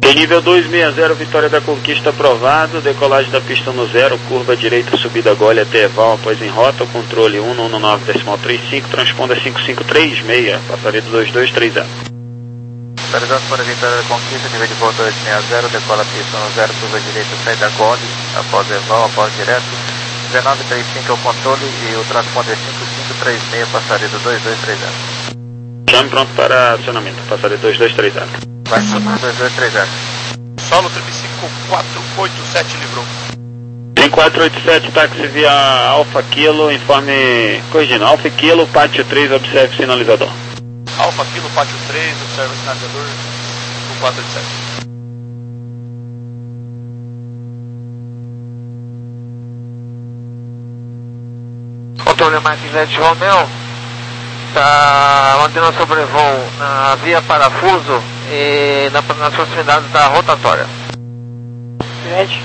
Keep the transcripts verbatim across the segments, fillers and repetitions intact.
Em nível dois seis zero, Vitória da Conquista aprovado, decolagem da pista no zero, curva direita, subida Gole até Eval, após em rota, o controle um um nove decimal trinta e cinco, transponda cinco cinco três seis, passaredo dois dois três zero. Autorizado para Vitória da Conquista, nível de voo dois seis zero, decola a pista no zero, curva direita, saída Gole, após Eval, após direto, dezenove trinta e cinco é o controle e o transponder é cinco cinco três seis, passaredo dois dois três zero. Chame pronto para acionamento, passaredo dois dois três zero. Vai chamar dois dois três zero. Solo trip cinco quatro oito sete livrou. cinco quatro oito sete, táxi via Alfa Kilo, informe, corrigindo, Alfa Kilo, pátio três, observe sinalizador. Alfa Kilo, pátio três, observa o sinalizador, cinco quatro oito sete. Controle Marquinhos Romeu, está mantendo sobrevoo na via Parafuso e na, nas proximidades da rotatória. Red.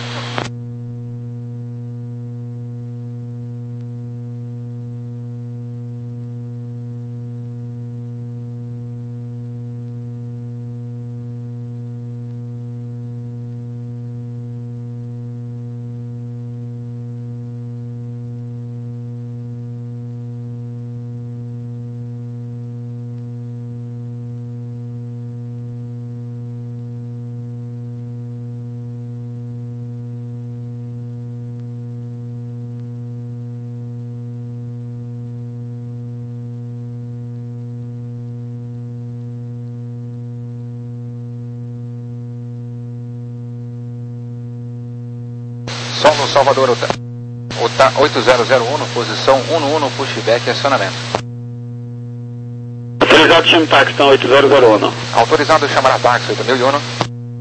Solo Salvador oito zero zero um, posição um um, pushback e acionamento. Autorizado, chame táxi, então oito zero zero um. Autorizado chamar a táxi oito mil e um.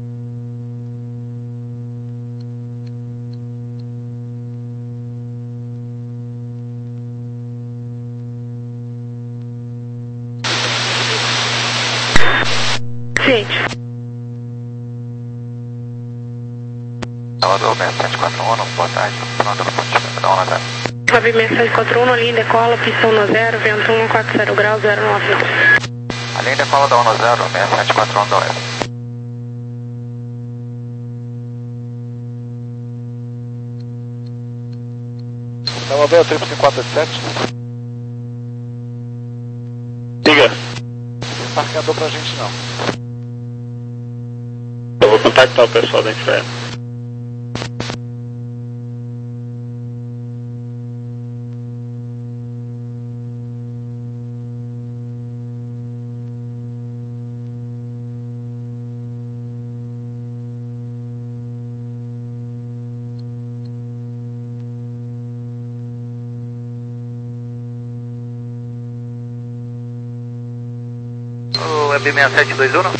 Ciente. Salvador seis sete quatro um, boa tarde, pronto no ponto da onda zero. Fábio seis sete quatro um, linha decola, pistão no zero, vento um quatro zero graus, zero nove nove. A linha decola da onda zero, seis sete quatro um da oeste. Salvador, triplo cinco quatro oito sete. Diga. Não tem parqueador pra gente não. Eu vou contactar o pessoal da Inferno. O B seis sete dois um?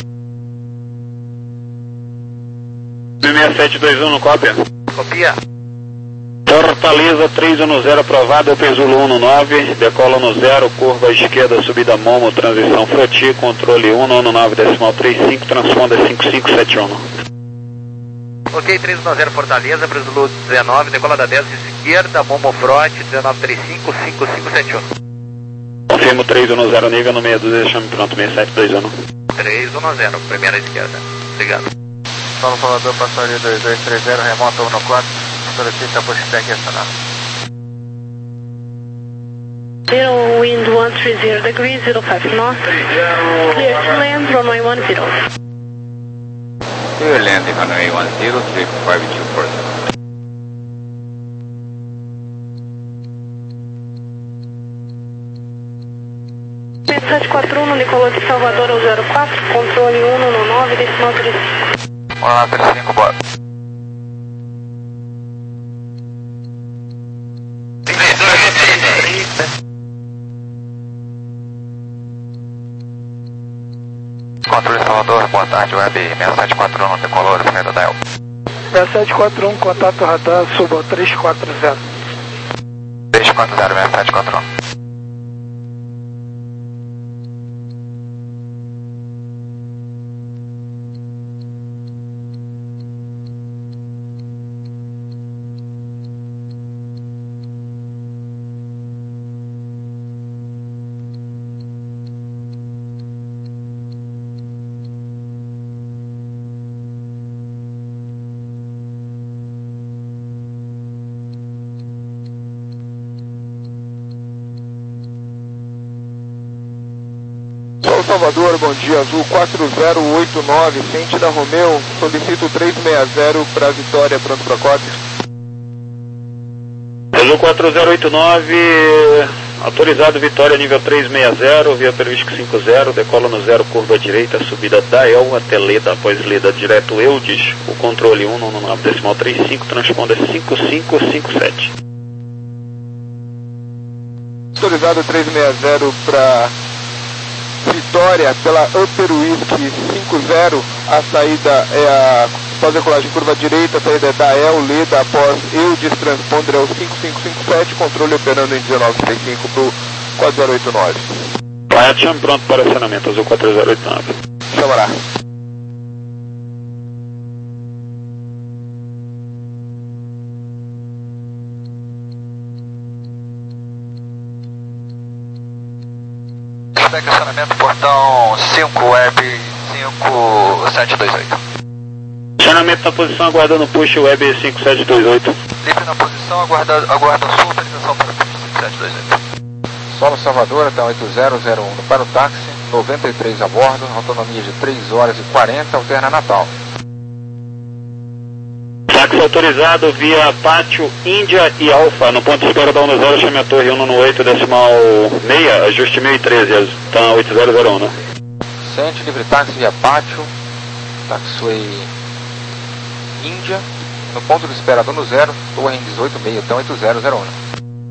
B seis sete dois um, cópia. Copia. Fortaleza três um zero aprovado, Pesulo um nove, decola no zero, curva esquerda, subida Momo, transição Froti, controle um nove decimal trinta e cinco, transponda cinco cinco sete um. Ok, três um zero Fortaleza, Pesulo dezenove, decola da dez esquerda, Momo Froti, dezenove trinta e cinco, cinco cinco sete um. Confirmo três um zero, nível no meia dúzia, chame pronto, seis sete dois um. três um zero, primeira esquerda. Obrigado. Solo Salvador, passaria dois dois três zero, remoto um quatro, solicita pushback e acionado. Zero, wind one three zero degrees, zero five north. Clear to land, runway one zero. Clear landing runway one zero, three five two four zero. seis sete quatro um, decolou de Salvador ao zero quatro, controle um um nove decimal trinta e cinco. um nove trinta e cinco, bora. Controle Salvador, boa tarde, Web seis sete quatro um, decolou da saída da El. seis sete quatro um, contato radar, suba três quatro zero. três quatro zero, seis sete quatro um. Salvador, bom dia, Azul quatro zero oito nove, Ciente da Romeu, solicito três seis zero para Vitória, pronto para corte. Azul quatro zero oito nove, autorizado Vitória nível três seis zero, via previsto cinquenta, decola no zero, curva direita, subida da El até Leda, após Leda direto Eudes, o controle um no nove decimal trinta e cinco, transponder cinco cinco cinco sete. Autorizado três seis zero para Vitória pela Upper Whisky cinquenta, a saída é a após decolagem curva direita, a saída é da El Leda, após Eudes, transponder é o cinco cinco cinco sete, controle operando em dezenove trinta e cinco para o quatro zero oito nove. Vai, chame pronto para acionamento, Azul quatro zero oito nove. Chamará. Segue acionamento portão cinco, web cinco sete dois oito. Acionamento na posição, aguardando push web cinco sete dois oito. Livre na posição, aguarda, aguarda a sua autorização para push cinco sete dois oito. Solo Salvador até oito zero zero um para o táxi, noventa e três a bordo, autonomia de três horas e quarenta, alterna Natal. Táxi autorizado via Pátio, Índia e Alfa, no ponto de espera da um zero, chame a torre um no oito decimal seis, ajuste mil e treze, tá oito zero zero um, né? Ciente, livre táxi via Pátio, taxiway Índia, no ponto de espera do um zero, torre em dezoito seis, então oito zero zero um.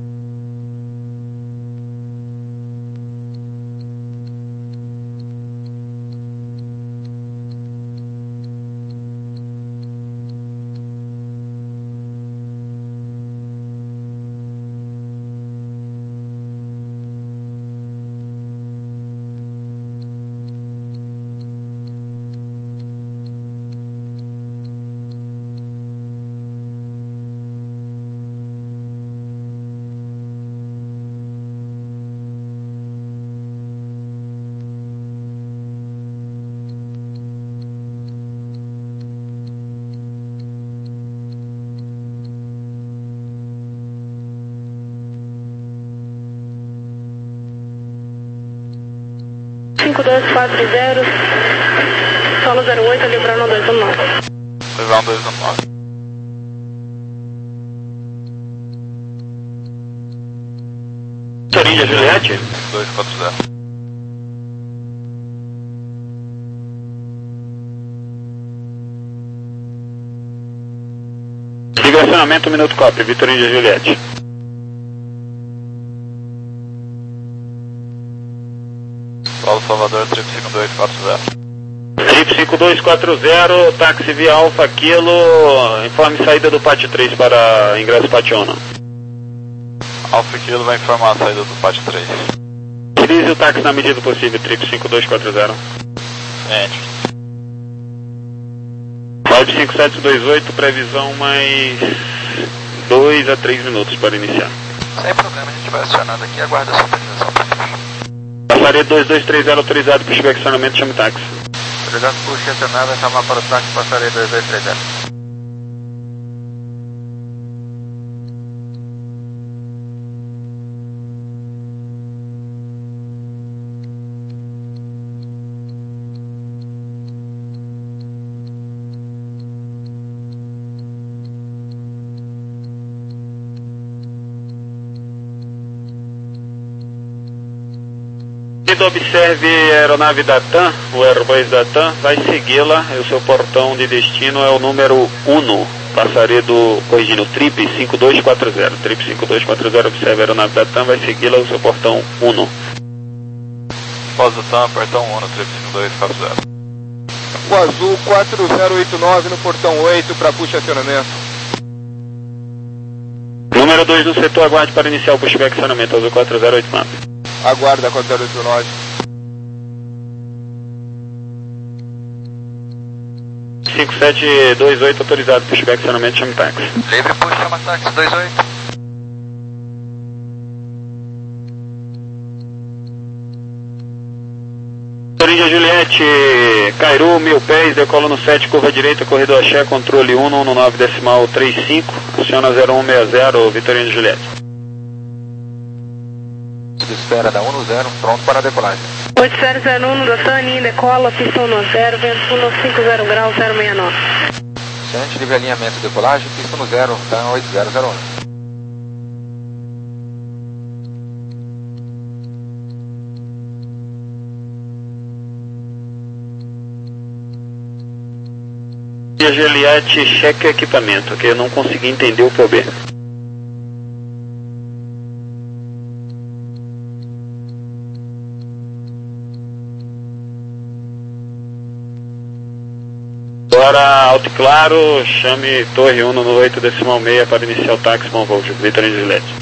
cinco dois quatro zero, solo zero oito, livrando dois um nove. Livrando dois um nove. Torinha Juliette? dois quatro zero. Acionamento, minuto copy, Vitorinha Juliette. Paulo Salvador, trip cinco dois quatro zero. Trip cinco dois quatro zero, táxi via Alfa Kilo, informe saída do Pátio três para ingresso Pátio um. Alfa Kilo vai informar a saída do Pátio três. Utilize o táxi na medida possível, trip cinco dois quatro zero. Ciente. Web cinco sete dois oito, previsão mais dois a três minutos para iniciar. Sem problema, a gente vai acionando aqui e aguarda a sua autorização para push. Passaria dois dois três zero autorizado para chegar acionamento, chame táxi. Autorizado push acionado, chamar para o táxi, passaria dois dois três zero. Observe a aeronave da TAM, o Airbus da TAM, vai segui-la, o seu portão de destino é o número um, passaria do, corrigindo, trip cinco dois quatro zero, trip cinco dois quatro zero, observe a aeronave da TAM, vai segui-la, o seu portão um. Pós do TAM, portão um no trip cinco dois quatro zero. O Azul quatro zero oito nove no portão oito para push acionamento. Número dois do setor, aguarde para iniciar o pushback acionamento, Azul quatro zero oito nove. Aguarda quatro zero oito nove. cinco sete dois oito autorizado, pushback acionamento, chame táxi. Livre push, chama táxi dois oito. Torinha Juliette, Cairu, mil pés, decola no sete, curva direita, corredor Axé, controle um no nove decimal trinta e cinco, aciona zero um seis zero, Vitorinha Juliette. espera da um no zero, pronto para a decolagem. oito zero zero um da Tani, decola, pista um no zero, vento um cinco zero graus, zero seis nove. Ciente, livre alinhamento, decolagem, pista no zero, TAM oito zero zero um. Juliette, cheque o equipamento, que eu não consegui entender o P O B. Agora, alto e claro, chame Torre um no oito decimal seis para iniciar o táxi, bom voo, Vitor e Juliette.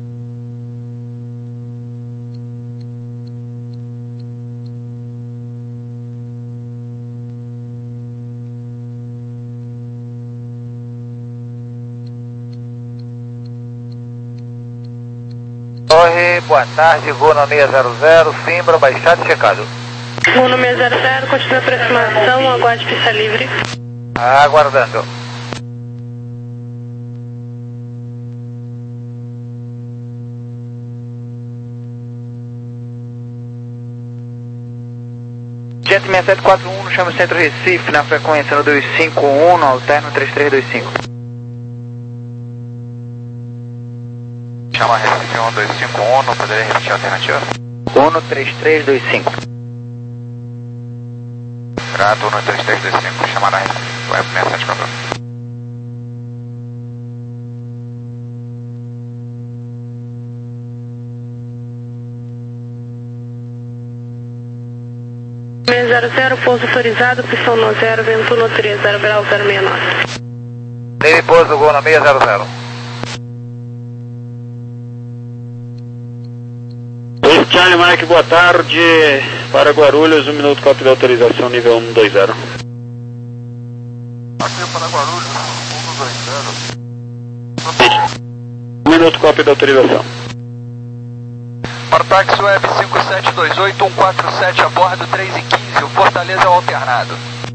Torre, boa tarde, voo no seis zero zero, Simbra, baixado e checado. Voo no seis zero zero, continua a aproximação, aguarde pista livre. Aguardando. Gente seis sete quatro um, chama o Centro Recife, na frequência no dois cinco um, no alterno três três dois cinco. Chama Recife um dois cinco um, não poderia repetir a alternativa? um três três dois cinco. Grato, um três três dois cinco, chamada Recife, web seis sete quatro um. seis zero zero, pouso autorizado, pistão no zero, vento no três zero graus, zero seis nove. Teve pouso, gol no seis zero zero. Charlie Mike, boa tarde. Para Guarulhos, um minuto, cópia da autorização, nível um dois zero. Aqui para Guarulhos, um dois zero. Um minuto, cópia da autorização. Para o táxi web cinco sete dois oito um quatro sete a bordo três e quinze, o Fortaleza é o alternado.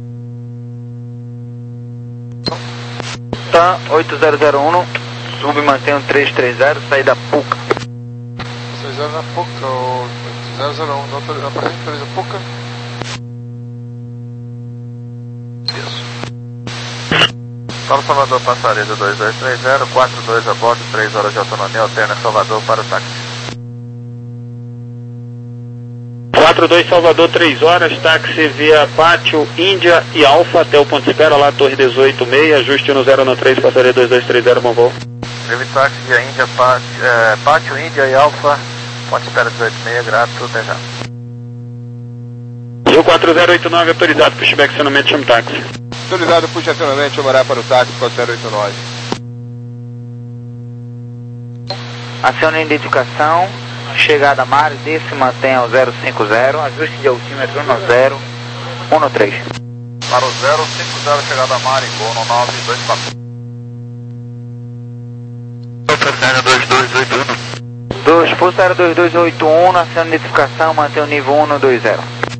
TAM oito zero zero um, sub mantém o três três zero, saída Puca. seis zero na Puca, ou zero zero um, na presente autoriza Puca. Isso. Para Salvador, Passareda dois dois três zero, quatro dois a bordo, três horas de autonomia, alterna Salvador para o táxi. quatro dois Salvador, três horas, táxi via Pátio, Índia e Alfa até o ponto de espera, lá Torre dezoito seis, ajuste no zero no três, passaria dois dois três zero, bom voo. Livre táxi via Índia, Pátio, é, Pátio, Índia e Alfa, ponto de espera dezoito seis, grato, até já. Rio quatro zero oito nove, autorizado, pushback, acionamento, chame táxi. Autorizado, puxa acionamento, chamará para o táxi, quatro zero oito nove. Acione a identificação, chegada Mário, desce, mantém ao zero cinco zero, ajuste de altímetro no zero, um no três. Para o zero cinco zero, chegada Mário, gol no nove dois quatro. dois dois oito um. dois, Força Aérea dois dois oito um, na acione de identificação, mantém o nível um no dois zero.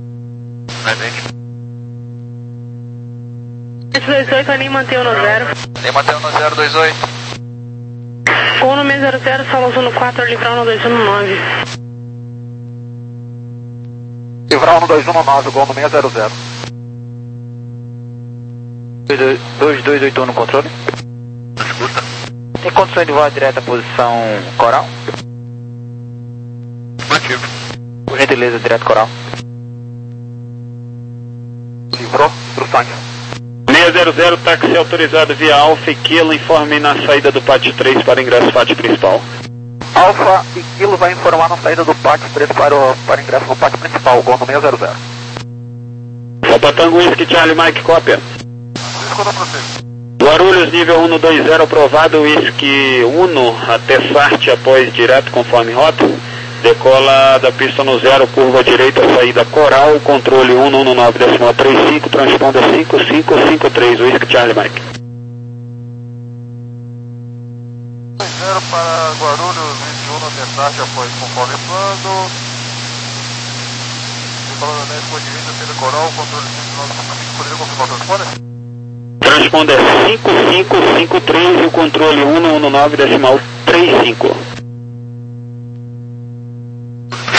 dois dois oito, ali mantém no zero. Nem mantendo no zero dois oito. um no seis zero zero, Salão no quatro, livrar no dois um nove. Livrar no dois um nove, gol no seis zero zero. dois dois oito um no controle. Escuta. Tem condições de voar direto à posição coral? Motivo. Por gentileza, direto coral. Livrou, pro sangue. seis zero zero, táxi autorizado via Alfa e Kilo, informe na saída do Pátio três para ingresso pátio principal. Alfa e Kilo vai informar na saída do pátio três para o para ingresso no pátio principal, gol no seis zero zero. Papa Tango Whisky Charlie Mike, cópia. Escuta para você. Guarulhos, nível um dois zero, aprovado, Whisky Uno até Sarte após direto conforme rota. Decola da pista no zero, curva direita, saída Coral, controle um um nove decimal trinta e cinco, transponda cinco cinco cinco três, Whisky Charlie Mike. zero para Guarulhos, vinte e um, até tarde, após conforme plano. Decola da neve, direita, saída Coral, controle cinco nove cinco, poderia confirmar o transponder? Transponda cinco cinco cinco três e o controle um um nove decimal trinta e cinco.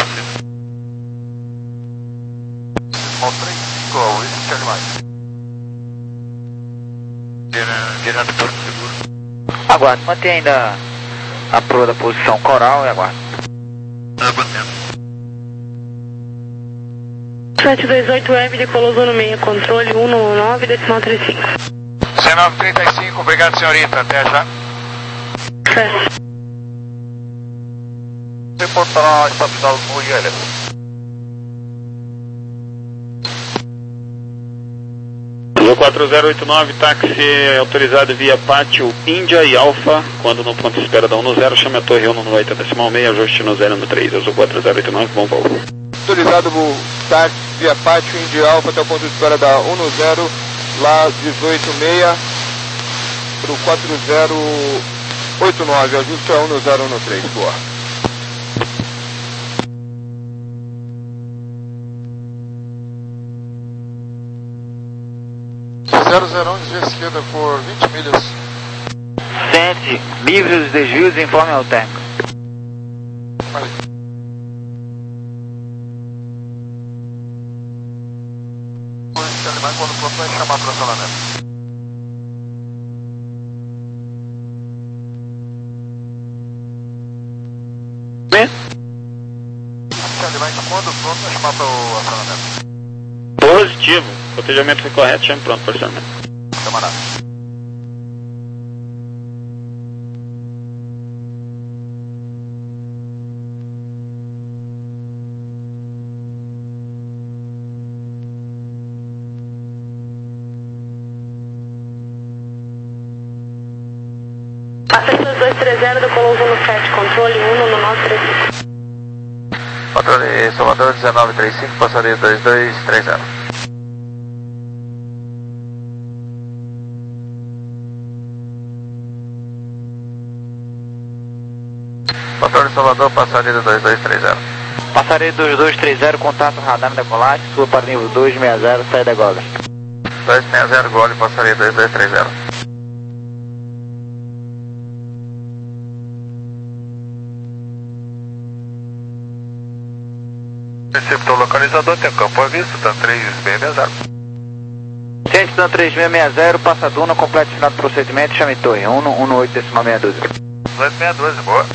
Virando Porto Seguro. Aguardo, mantém ainda a proa da posição coral e aguardo. Tá batendo. sete dois oito web, decolou zona meia, controle um nove, decimal trinta e cinco. dezenove trinta e cinco, obrigado senhorita, até já. Certo. Reportar a estabilidade do I L. Azul quatro zero oito nove, táxi autorizado via pátio Índia e Alfa, quando no ponto de espera da um no zero, chame a torre um no oito decimal meio, ajuste no zero no três, Azul quatro zero oito nove, bom voo. Autorizado o táxi via pátio Índia e Alfa até o ponto de espera da um no zero, lá dezoito seis, para o quatro zero oito nove, ajuste a um no zero no três, boa. zero zero um, desvia esquerda por vinte milhas. Sente, livre dos desvios e informe ao técnico. Vale. Quando pronto vai chamar para o acionamento. Bem? Quando pronto vai chamar para o acionamento. Positivo. O cotejamento foi correto, chame pronto para acionamento. Camarada. Acesso dois três zero, decolou zona sete, controle um no nove três cinco. Controle Salvador dezenove trinta e cinco, passaria dois dois três zero. Controle Salvador, passaria dois dois três zero. Passaria dois dois três zero, contato radar na decolagem, sua para nível dois seis zero, saída Gole. dois seis zero, Gole, passaria dois dois três zero. Receptor localizador, tem campo à vista, tá três seis seis zero. Ciente da três seis seis zero, passa a duna, completo final do procedimento, chame torre um no oito decimal seis doze. oito seis doze, boa.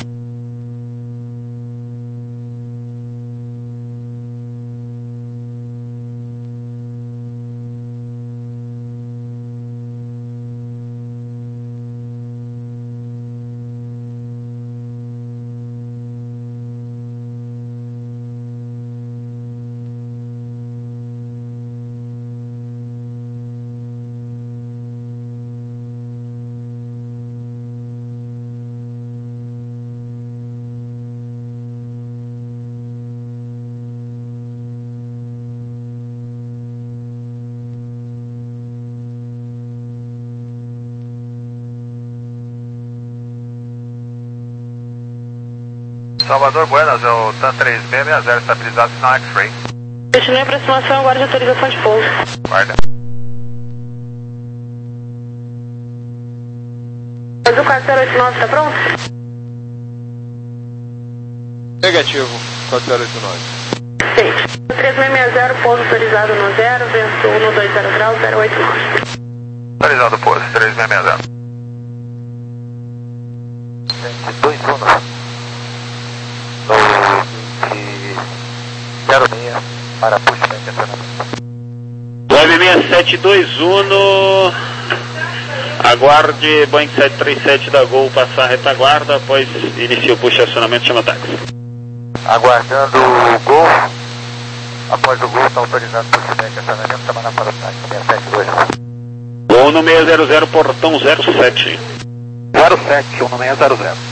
Salvador Buenas, é o TAM três seis seis zero, estabilizado, sinal X-Ray. Continue a aproximação agora de autorização de pouso. Guarda. Azul quatro zero oito nove, está pronto? Negativo, quatro zero oito nove. Sim. três seis seis zero, pouso autorizado no zero, vento um dois zero graus, zero oito nove. Autorizado pouso, três seis seis zero. dois um zero seis para pushback e acionamento. Web seis sete dois um, aguarde Boeing sete três sete da Gol passar a retaguarda, após inicia o push de acionamento, chama táxi. Aguardando o Gol, após o Gol está autorizado pushback e acionamento, chamando para o táxi seis sete dois um. Gol no seis zero zero, portão zero sete. zero sete, um no seis zero zero.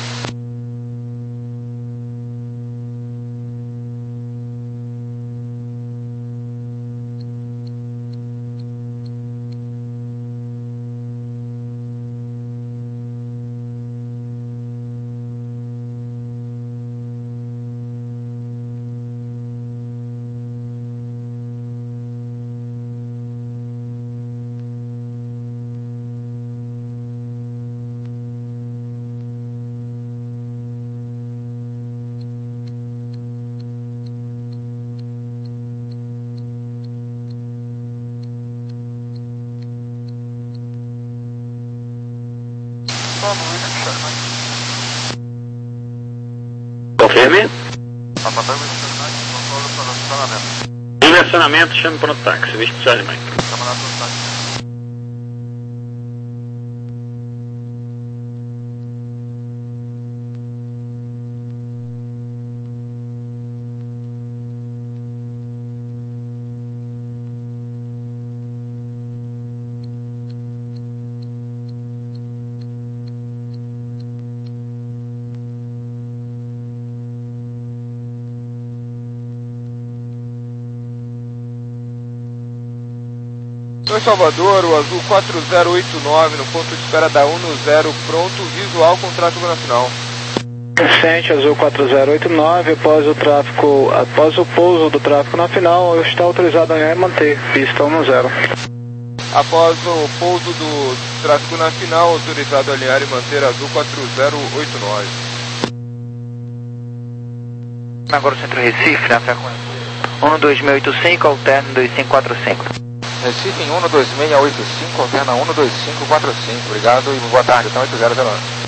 Confirme. Papa Tango Charlie Mike, controle para estacionamento. Estacionamento, chame pronto táxi, visto Charlie Mike. Camarada do táxi. Em Salvador, o azul quatro zero oito nove no ponto de espera da um zero, pronto, visual com tráfego nacional. Vicente, azul quatro zero oito nove, após o tráfego, após o pouso do tráfego na final, está autorizado a manter pista um zero. Após o pouso do tráfego na final, autorizado a alinhar e manter azul quatro zero oito nove. Agora o centro Recife, na frequência um dois seis oito cinco, alterno dois cinco quatro cinco. Recife em um dois seis oito cinco, alterna um dois cinco quatro cinco. Obrigado e boa tarde, então oito zero zero um.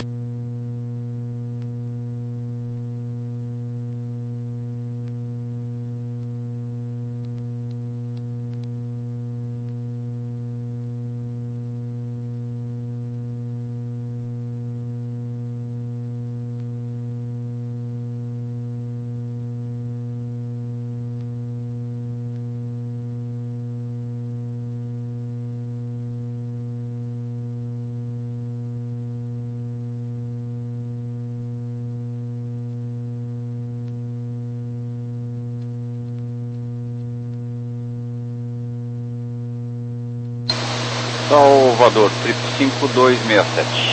Salvador, trip cinco dois seis sete.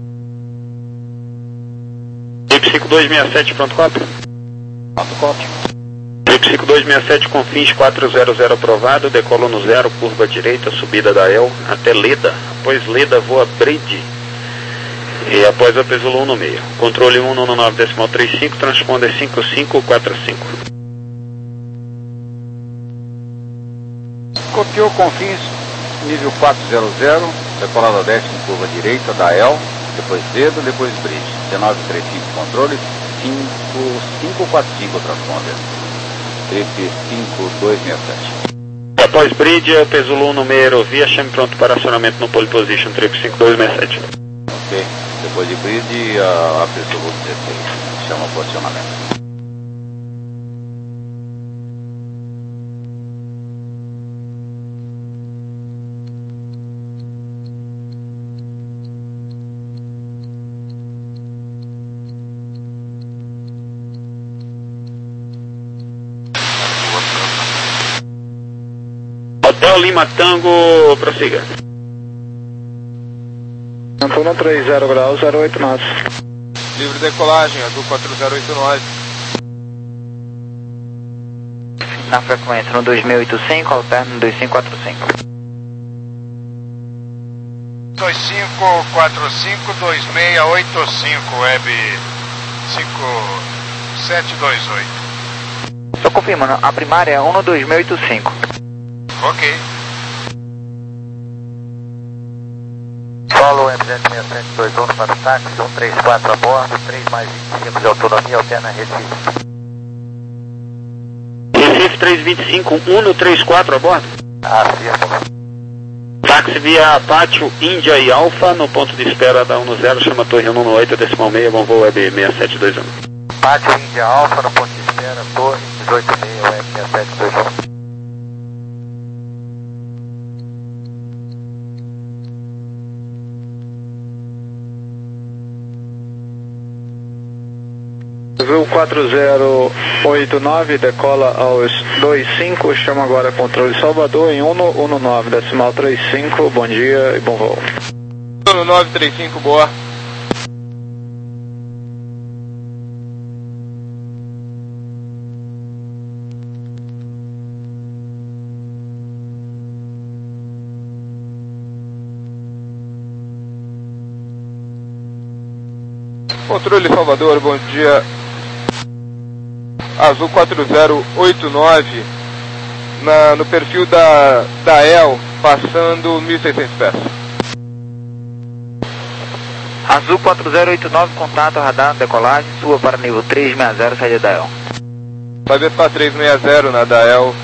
Trip cinco dois seis sete, pronto, cópia. Pronto, cópia. Trip cinco dois seis sete com fins quatro zero zero aprovado, decola no zero, curva direita, subida da El até Leda. Após Leda, voa Bride. E após a Pesulo um no meio. Controle um no nove decimal trinta e cinco, transponder cinco cinco quatro cinco. Copiou confins. Nível quatro zero zero, decolada dez com curva direita da El, depois Leda, depois Bridge. dezenove trinta e cinco controle, cinco cinco quatro cinco transponder. Trip cinco dois seis sete. Após Bridge, Pesulo um no meio aerovia, chame pronto para acionamento no pole position, Trip cinco dois seis sete. Ok, depois de Bridge, a, a Pesulo dezesseis, chama para acionamento. Hotel Lima Tango, prossiga. Antônio três zero graus, zero oito nove. Livre decolagem, azul quatro zero oito nove. Na frequência um dois seis oito cinco, alterno dois cinco quatro cinco. dois cinco quatro cinco, dois seis oito cinco, web cinco sete dois oito. Só confirmando, a primária é um dois seis oito cinco. Ok. Solo M Z seis sete dois um para o táxi, um três quatro a bordo, três mais vinte e cinco de autonomia, alterna Recife. Recife três vinte e cinco, um no trinta e quatro a bordo. Afirmo. Táxi via Pátio, Índia e Alfa, no ponto de espera da um zero, chama Torre um oito, decimal seis, bom voo web seis sete dois um. Pátio, Índia, Alfa, no ponto de espera, Torre dezoito seis, web seis sete dois um. Azul quatro zero oito nove, decola aos dois cinco, chama agora controle Salvador em um nove decimal trinta e cinco, bom dia e bom voo. um nove três cinco, boa. Controle Salvador, bom dia. Azul quatro zero oito nove, na, no perfil da, da El, passando mil e seiscentos pés. Azul quatro zero oito nove, contato, radar, decolagem, suba para nível três seis zero, saída da El. Vai ver para três seis zero na Dael.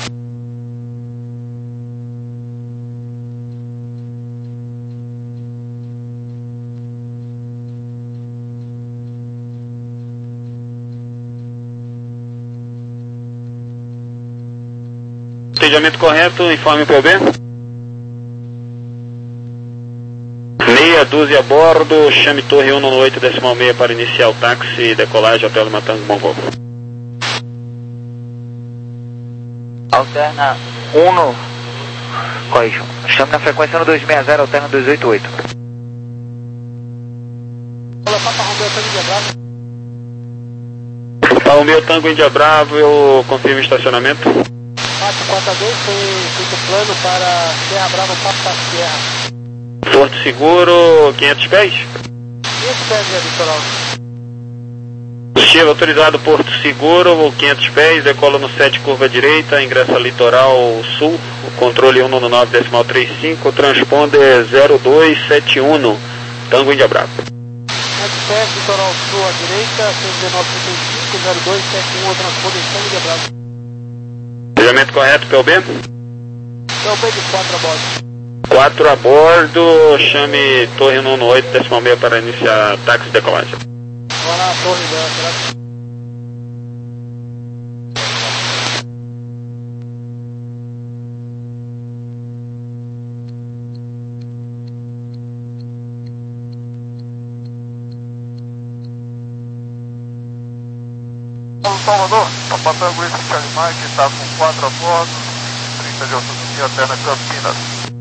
Entendimento correto, informe P O B. Meia dúzia a bordo, chame torre um nove oito decimal seis para iniciar o táxi, decolagem, Hotel Lima Tango, Mongol. Alterna um, corrijo, chame na frequência no dois seis zero, alterna dois oito oito. Romeu Tango Índia Bravo, eu confirmo o estacionamento. quatro quatro dois foi feito plano para Serra Brava, Papo da Serra. Porto Seguro, quinhentos pés. quinhentos pés, é, litoral. Positivo autorizado Porto Seguro, quinhentos pés, decola no sete, curva direita, ingressa litoral sul, o controle um nove nove decimal trinta e cinco, transponder zero dois sete um, Tango Índia Bravo. quinhentos pés, litoral sul à direita, cento e dezenove trinta e cinco, zero dois sete um, transponder Tango Índia Bravo. Planejamento correto, P O B? P O B de quatro a bordo. quatro a bordo, chame torre um nove oito decimal seis para iniciar táxi de decolagem. Vou na torre dela, Salvador, Papa Tango Whisky Charlie Mike, está com quatro a bordo, trinta de autonomia até na Campinas.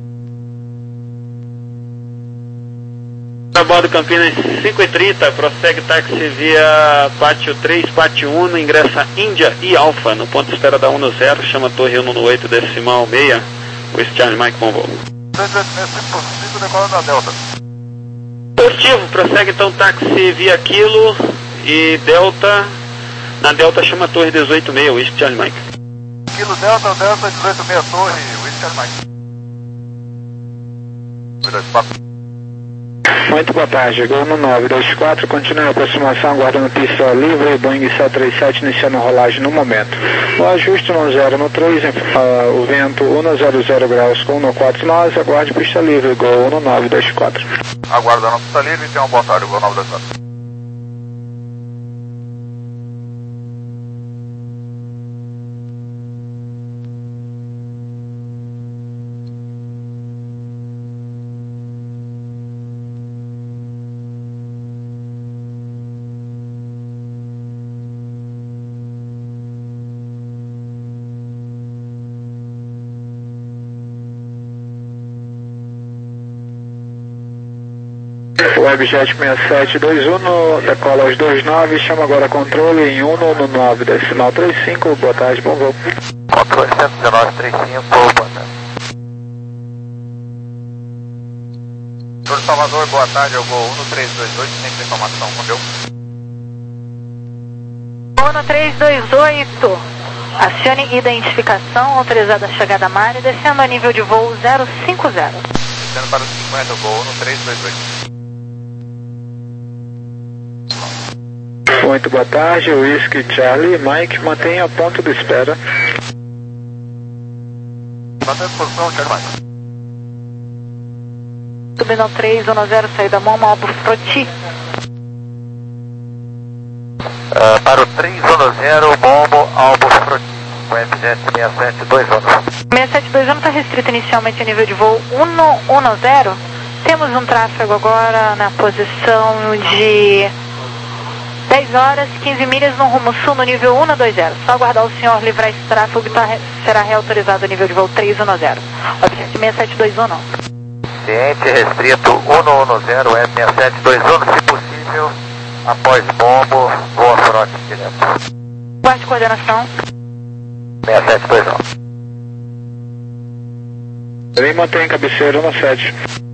A bordo Campinas cinco e trinta, prossegue táxi via Pátio três, Pátio um, ingressa Índia e Alfa, no ponto de espera da um zero, chama torre um nove oito decimal seis, Whisky Charlie Mike, bom voo. Se possível, decola da Delta. Positivo, prossegue então táxi via Kilo e Delta. Na Delta chama a torre dezoito seis, Whisky Charlie Mike. Kilo Delta, Delta dezoito seis, torre, Whisky Charlie Mike. Muito boa tarde, Gol no nove dois quatro, continua a aproximação, aguardando pista livre, Boeing sete três sete, iniciando a rolagem no momento. O ajuste no zero no três, uh, o vento um zero zero graus com um quatro nove, aguarde pista livre, Gol no nove dois quatro. Aguardando a pista livre, tenha uma boa tarde, Gol nove dois quatro. Webjet seis sete dois um, decola aos dois nove, chama agora controle em um nove nove decimal trinta e cinco, boa tarde, bom voo. Controle cento e dezenove trinta e cinco, boa tarde. Senhor Salvador, boa tarde, eu vou um três dois oito, sempre informação, entendeu? um três dois oito, acione identificação, autorizada a chegada à área, descendo a nível de voo zero cinco zero. Descendo para o cinquenta, eu vou um três dois oito. Muito boa tarde, Whisky Charlie Mike, mantenha a ponto de espera. Mantenha a posição, Charlie Mike. Subindo três um zero, saída mão, Malbo Froti. Uh, para o três um zero, Bombo, Albo Froti, Webjet seis sete dois um. seis sete dois um está restrito inicialmente a nível de voo um um zero. Temos um tráfego agora na posição de dez horas, quinze milhas no rumo sul no nível um dois zero. Só aguardar o senhor livrar esse tráfego que tá, será reautorizado a nível de voo três um zero. Objeto seis sete dois um não. Ciente restrito um um zero, Web seis sete dois um, se possível, após bombo, voa frote direto. Guarde coordenação. seis sete dois um. Também mantém cabeceira no sete.